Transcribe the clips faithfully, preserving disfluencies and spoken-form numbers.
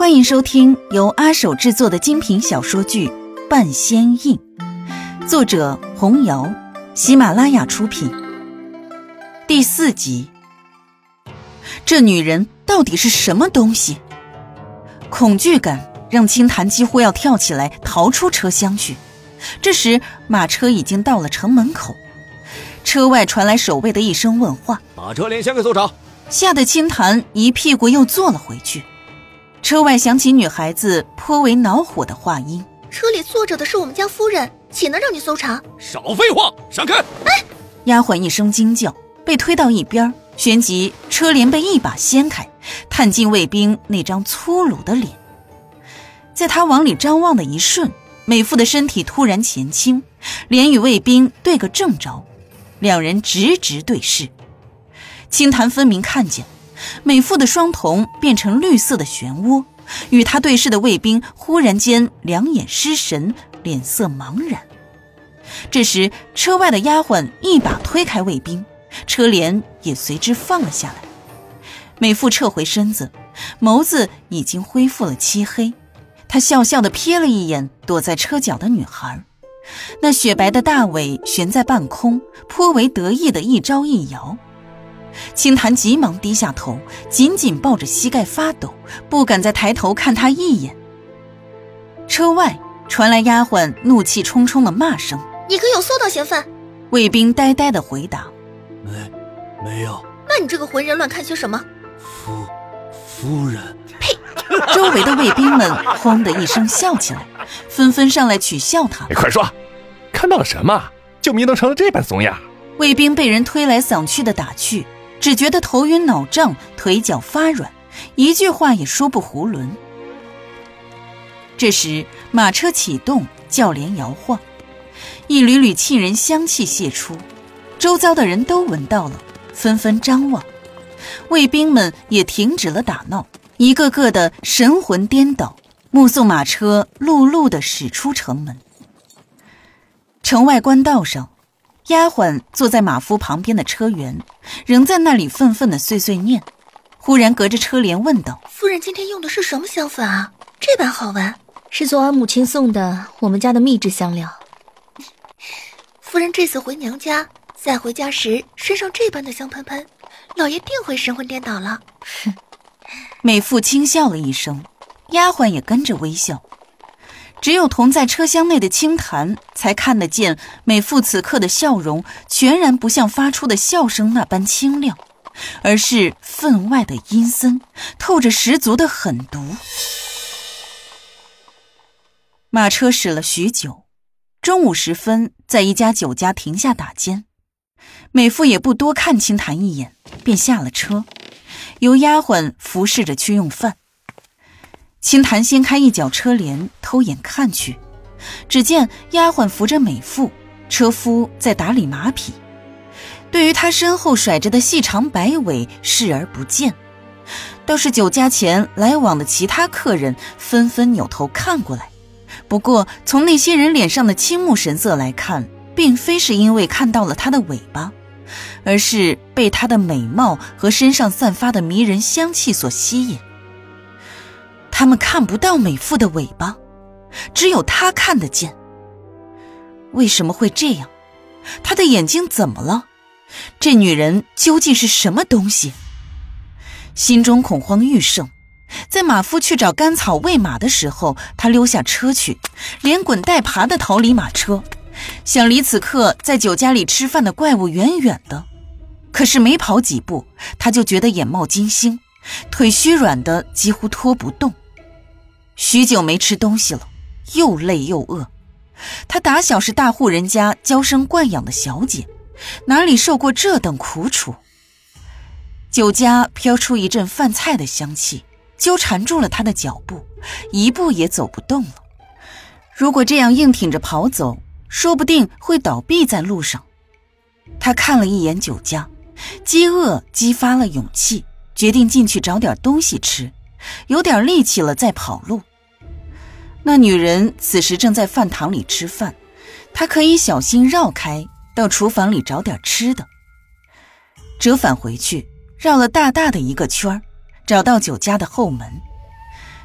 欢迎收听由阿手制作的精品小说剧《半仙印》，作者红瑶，喜马拉雅出品。第四集。这女人到底是什么东西？恐惧感让青檀几乎要跳起来逃出车厢去。这时马车已经到了城门口，车外传来守卫的一声问话： 把车帘掀开搜查。 吓得青檀一屁股又坐了回去。车外响起女孩子颇为恼火的话音： 车里坐着的是我们家夫人，岂能让你搜查？ 少废话，闪开！ 哎！ 丫鬟一声惊叫，被推到一边，旋即车帘被一把掀开，探进卫兵那张粗鲁的脸。在他往里张望的一瞬，美妇的身体突然前倾，脸与卫兵对个正着，两人直直对视。青檀分明看见美妇的双瞳变成绿色的漩涡，与他对视的卫兵忽然间两眼失神，脸色茫然。这时车外的丫鬟一把推开卫兵，车帘也随之放了下来。美妇撤回身子，眸子已经恢复了漆黑。她笑笑地瞥了一眼躲在车角的女孩，那雪白的大尾悬在半空，颇为得意地一招一摇。青檀急忙低下头，紧紧抱着膝盖发抖，不敢再抬头看他一眼。车外传来丫鬟怒气冲冲的骂声： 你可有搜到嫌犯？ 卫兵呆呆地回答： 没没有。 那你这个浑人乱看些什么？ 夫夫人。 呸！ 周围的卫兵们轰的一声笑起来，纷纷上来取笑他： 快说，看到了什么，就迷瞪成了这般怂样？ 卫兵被人推来搡去的打去，只觉得头晕脑胀，腿脚发软，一句话也说不囫囵。这时马车启动，轿帘摇晃，一缕缕沁人香气泄出，周遭的人都闻到了，纷纷张望。卫兵们也停止了打闹，一个个的神魂颠倒，目送马车陆路地驶出城门。城外官道上，丫鬟坐在马夫旁边的车辕，仍在那里愤愤地碎碎念。忽然隔着车帘问道： 夫人今天用的是什么香粉啊？这般好闻。 是昨晚母亲送的我们家的秘制香料。 夫人这次回娘家，再回家时身上这般的香喷喷，老爷定会神魂颠倒了。 美妇轻笑了一声，丫鬟也跟着微笑。只有同在车厢内的青檀才看得见，美妇此刻的笑容全然不像发出的笑声那般清亮，而是分外的阴森，透着十足的狠毒。马车驶了许久，中午时分在一家酒家停下打尖。美妇也不多看青檀一眼，便下了车，由丫鬟服侍着去用饭。青檀掀开一角车帘，偷眼看去，只见丫鬟扶着美妇，车夫在打理马匹，对于他身后甩着的细长白尾视而不见。倒是酒家前来往的其他客人纷纷扭头看过来，不过从那些人脸上的倾慕神色来看，并非是因为看到了他的尾巴，而是被他的美貌和身上散发的迷人香气所吸引。他们看不到美妇的尾巴，只有他看得见。为什么会这样？他的眼睛怎么了？这女人究竟是什么东西？心中恐慌愈盛，在马夫去找干草喂马的时候，他溜下车去，连滚带爬地逃离马车，想离此刻在酒家里吃饭的怪物远远的。可是没跑几步，他就觉得眼冒金星，腿虚软的几乎拖不动。许久没吃东西了，又累又饿。她打小是大户人家娇生惯养的小姐，哪里受过这等苦楚？酒家飘出一阵饭菜的香气，纠缠住了她的脚步，一步也走不动了。如果这样硬挺着跑走，说不定会倒闭在路上。她看了一眼酒家，饥饿激发了勇气，决定进去找点东西吃，有点力气了再跑路。那女人此时正在饭堂里吃饭，她可以小心绕开，到厨房里找点吃的。折返回去，绕了大大的一个圈，找到酒家的后门。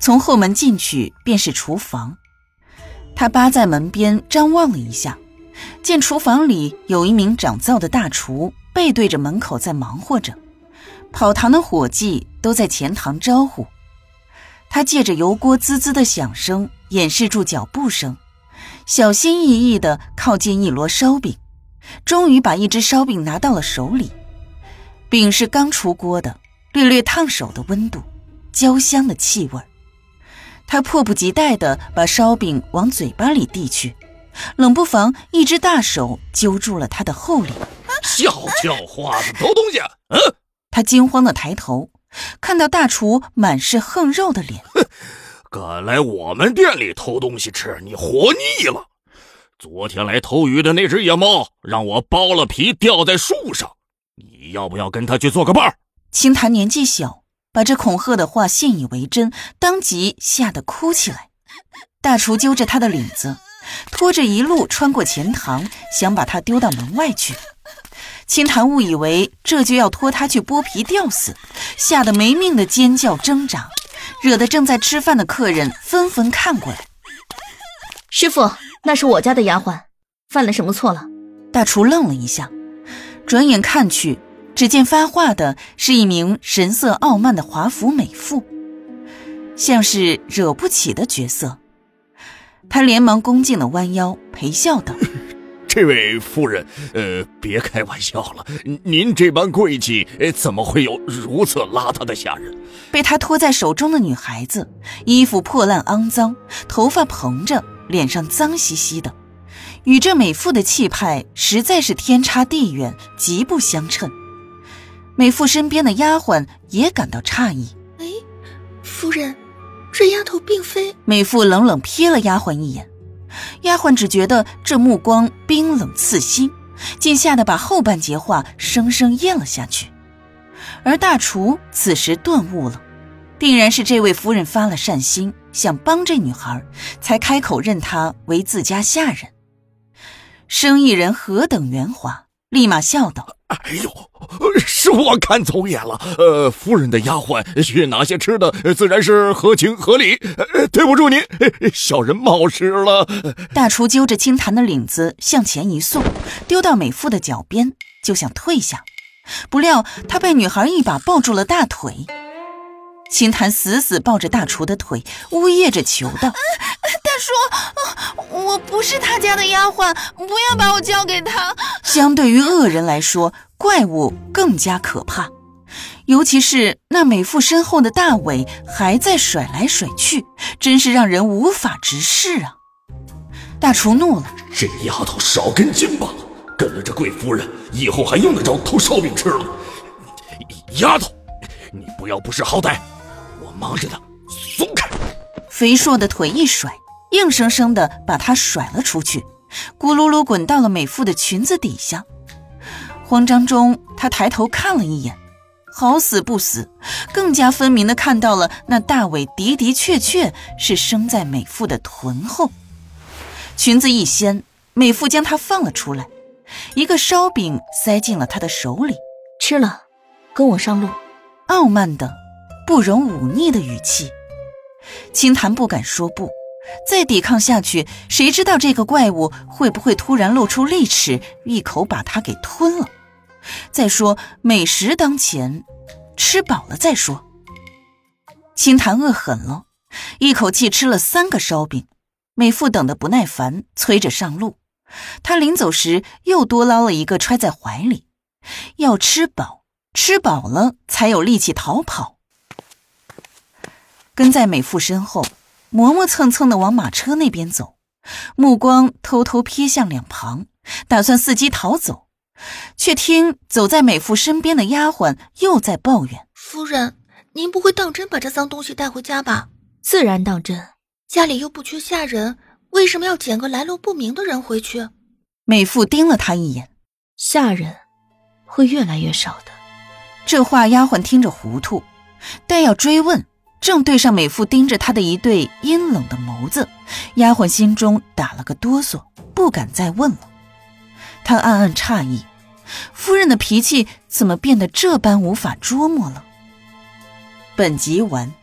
从后门进去便是厨房。他扒在门边张望了一下，见厨房里有一名掌灶的大厨背对着门口在忙活着，跑堂的伙计都在前堂招呼。他借着油锅滋滋的响声掩饰住脚步声，小心翼翼地靠近一摞烧饼，终于把一只烧饼拿到了手里。饼是刚出锅的，略略烫手的温度，焦香的气味。他迫不及待地把烧饼往嘴巴里递去，冷不防一只大手揪住了他的后领。 小叫花子偷东西，嗯！ 他惊慌地抬头，看到大厨满是横肉的脸。 敢来我们店里偷东西吃，你活腻了！昨天来偷鱼的那只野猫，让我剥了皮吊在树上，你要不要跟他去做个伴儿？ 清谈年纪小，把这恐吓的话信以为真，当即吓得哭起来。大厨揪着他的领子，拖着一路穿过前堂，想把他丢到门外去。清谈误以为这就要拖他去剥皮吊死，吓得没命的尖叫挣扎，惹得正在吃饭的客人纷纷看过来。 师傅，那是我家的丫鬟，犯了什么错了？ 大厨愣了一下，转眼看去，只见发话的是一名神色傲慢的华服美妇，像是惹不起的角色。他连忙恭敬地弯腰陪笑道： 这位夫人，呃，别开玩笑了，您这般贵气，怎么会有如此邋遢的下人？ 被他拖在手中的女孩子，衣服破烂肮脏，头发蓬着，脸上脏兮兮的，与这美妇的气派实在是天差地远，极不相称。美妇身边的丫鬟也感到诧异。 哎，夫人，这丫头并非…… 美妇冷冷瞥了丫鬟一眼，丫鬟只觉得这目光冰冷刺心，竟吓得把后半截话生生咽了下去。而大厨此时顿悟了，定然是这位夫人发了善心，想帮这女孩，才开口认她为自家下人。生意人何等圆滑，立马笑道： 哎呦，是我看走眼了，呃，夫人的丫鬟学哪些吃的，自然是合情合理，呃，对不住您，小人冒失了。 大厨揪着清谈的领子向前一送，丢到美妇的脚边，就想退下，不料他被女孩一把抱住了大腿。清谈死死抱着大厨的腿，呜咽着求道： 大叔，我不是他家的丫鬟，不要把我交给他。 相对于恶人来说，怪物更加可怕，尤其是那美妇身后的大尾还在甩来甩去，真是让人无法直视啊！大厨怒了： 这丫头少根筋吧，跟了这贵夫人，以后还用得着偷烧饼吃了？丫头，你不要不识好歹，我忙着呢，松开！ 肥硕的腿一甩，硬生生地把她甩了出去，咕噜噜滚到了美妇的裙子底下。慌张中，他抬头看了一眼，好死不死，更加分明地看到了那大尾的的确确是生在美妇的臀后。裙子一掀，美妇将她放了出来，一个烧饼塞进了她的手里。 吃了，跟我上路。 傲慢的不容忤逆的语气。清谈不敢说不，再抵抗下去，谁知道这个怪物会不会突然露出利齿，一口把他给吞了。再说美食当前，吃饱了再说。清谈饿狠了，一口气吃了三个烧饼。美妇等得不耐烦，催着上路。他临走时又多捞了一个揣在怀里，要吃饱，吃饱了才有力气逃跑。跟在美妇身后，磨磨蹭蹭地往马车那边走，目光偷偷瞥向两旁，打算伺机逃走，却听走在美妇身边的丫鬟又在抱怨： 夫人，您不会当真把这脏东西带回家吧？ 自然当真， 家里又不缺下人，为什么要捡个来路不明的人回去？ 美妇盯了他一眼： 下人会越来越少的。 这话丫鬟听着糊涂，待要追问，正对上美妇盯着她的一对阴冷的眸子，丫鬟心中打了个哆嗦，不敢再问了。她暗暗诧异，夫人的脾气怎么变得这般无法捉摸了。本集完。